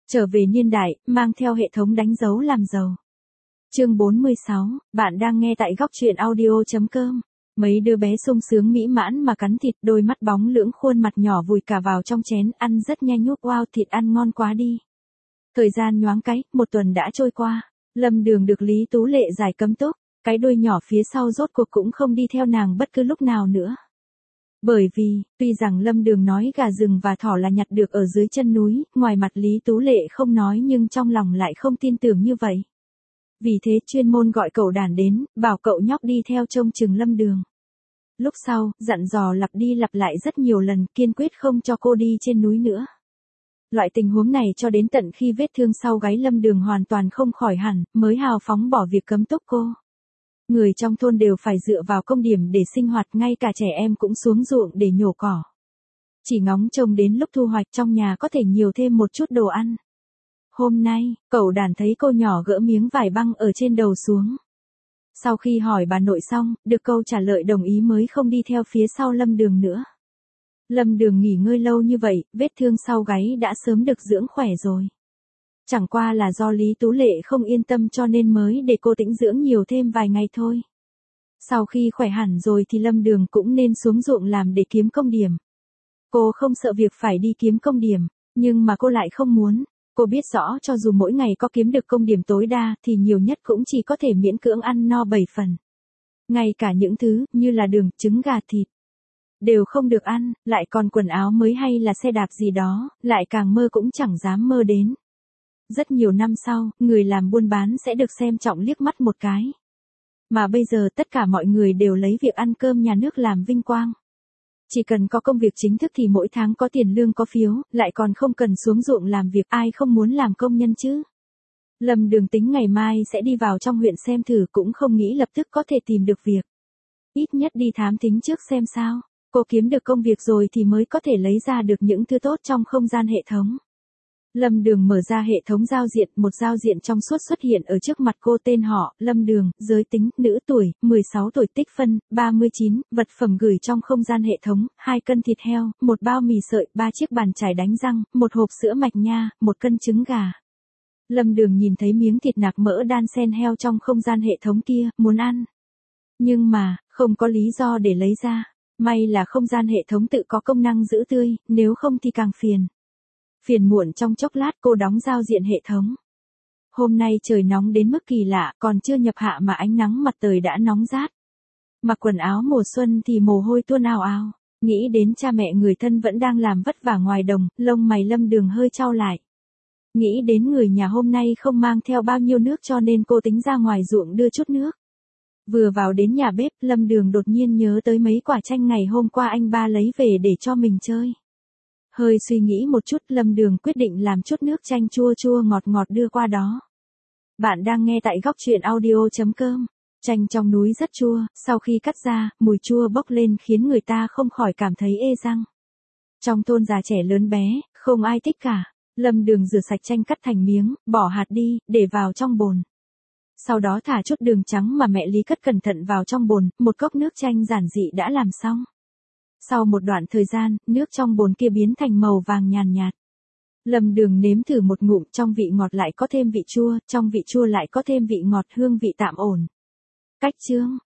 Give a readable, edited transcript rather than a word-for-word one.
Trở về niên đại, mang theo hệ thống đánh dấu làm giàu. Chương 46, bạn đang nghe tại góc truyện audio.com. Mấy đứa bé sung sướng mỹ mãn mà cắn thịt, đôi mắt bóng lưỡng, khuôn mặt nhỏ vùi cả vào trong chén, ăn rất nhanh nhút. Wow, thịt ăn ngon quá đi. Thời gian nhoáng cái, một tuần đã trôi qua. Lâm Đường được Lý Tú Lệ giải cấm túc, cái đuôi nhỏ phía sau rốt cuộc cũng không đi theo nàng bất cứ lúc nào nữa. Bởi vì, tuy rằng Lâm Đường nói gà rừng và thỏ là nhặt được ở dưới chân núi, ngoài mặt Lý Tú Lệ không nói nhưng trong lòng lại không tin tưởng như vậy. Vì thế chuyên môn gọi cậu đàn đến, bảo cậu nhóc đi theo trông chừng Lâm Đường. Lúc sau, dặn dò lặp đi lặp lại rất nhiều lần, kiên quyết không cho cô đi trên núi nữa. Loại tình huống này cho đến tận khi vết thương sau gáy Lâm Đường hoàn toàn không khỏi hẳn, mới hào phóng bỏ việc cấm túc cô. Người trong thôn đều phải dựa vào công điểm để sinh hoạt, ngay cả trẻ em cũng xuống ruộng để nhổ cỏ. Chỉ ngóng trông đến lúc thu hoạch trong nhà có thể nhiều thêm một chút đồ ăn. Hôm nay, cậu đàn thấy cô nhỏ gỡ miếng vải băng ở trên đầu xuống. Sau khi hỏi bà nội xong, được câu trả lời đồng ý mới không đi theo phía sau Lâm Đường nữa. Lâm Đường nghỉ ngơi lâu như vậy, vết thương sau gáy đã sớm được dưỡng khỏe rồi. Chẳng qua là do Lý Tú Lệ không yên tâm cho nên mới để cô tĩnh dưỡng nhiều thêm vài ngày thôi. Sau khi khỏe hẳn rồi thì Lâm Đường cũng nên xuống ruộng làm để kiếm công điểm. Cô không sợ việc phải đi kiếm công điểm, nhưng mà cô lại không muốn. Cô biết rõ cho dù mỗi ngày có kiếm được công điểm tối đa thì nhiều nhất cũng chỉ có thể miễn cưỡng ăn no 7 phần. Ngay cả những thứ như là đường, trứng gà, thịt đều không được ăn, lại còn quần áo mới hay là xe đạp gì đó, lại càng mơ cũng chẳng dám mơ đến. Rất nhiều năm sau, người làm buôn bán sẽ được xem trọng liếc mắt một cái. Mà bây giờ tất cả mọi người đều lấy việc ăn cơm nhà nước làm vinh quang. Chỉ cần có công việc chính thức thì mỗi tháng có tiền lương có phiếu, lại còn không cần xuống ruộng làm việc, ai không muốn làm công nhân chứ. Lâm Đường tính ngày mai sẽ đi vào trong huyện xem thử, cũng không nghĩ lập tức có thể tìm được việc. Ít nhất đi thám thính trước xem sao. Cô kiếm được công việc rồi thì mới có thể lấy ra được những thứ tốt trong không gian hệ thống. Lâm Đường mở ra hệ thống giao diện, một giao diện trong suốt xuất hiện ở trước mặt cô, tên họ, Lâm Đường, giới tính, nữ, tuổi, 16 tuổi, tích phân, 39, vật phẩm gửi trong không gian hệ thống, 2 cân thịt heo, 1 bao mì sợi, 3 chiếc bàn chải đánh răng, 1 hộp sữa mạch nha, 1 cân trứng gà. Lâm Đường nhìn thấy miếng thịt nạc mỡ đan sen heo trong không gian hệ thống kia, muốn ăn. Nhưng mà, không có lý do để lấy ra. May là không gian hệ thống tự có công năng giữ tươi, nếu không thì càng phiền. Phiền muộn trong chốc lát cô đóng giao diện hệ thống. Hôm nay trời nóng đến mức kỳ lạ, còn chưa nhập hạ mà ánh nắng mặt trời đã nóng rát. Mặc quần áo mùa xuân thì mồ hôi tuôn ào ào. Nghĩ đến cha mẹ người thân vẫn đang làm vất vả ngoài đồng, lông mày Lâm Đường hơi chau lại. Nghĩ đến người nhà hôm nay không mang theo bao nhiêu nước cho nên cô tính ra ngoài ruộng đưa chút nước. Vừa vào đến nhà bếp, Lâm Đường đột nhiên nhớ tới mấy quả chanh ngày hôm qua anh ba lấy về để cho mình chơi. Hơi suy nghĩ một chút, Lâm Đường quyết định làm chút nước chanh chua chua ngọt ngọt đưa qua đó. Bạn đang nghe tại góc truyện audio.com. Chanh trong núi rất chua, sau khi cắt ra, mùi chua bốc lên khiến người ta không khỏi cảm thấy ê răng. Trong thôn già trẻ lớn bé, không ai thích cả. Lâm Đường rửa sạch chanh cắt thành miếng, bỏ hạt đi, để vào trong bồn. Sau đó thả chút đường trắng mà mẹ Lý cất cẩn thận vào trong bồn, một cốc nước chanh giản dị đã làm xong. Sau một đoạn thời gian, nước trong bồn kia biến thành màu vàng nhàn nhạt. Lâm Đường nếm thử một ngụm, trong vị ngọt lại có thêm vị chua, trong vị chua lại có thêm vị ngọt, hương vị tạm ổn. Cách chương,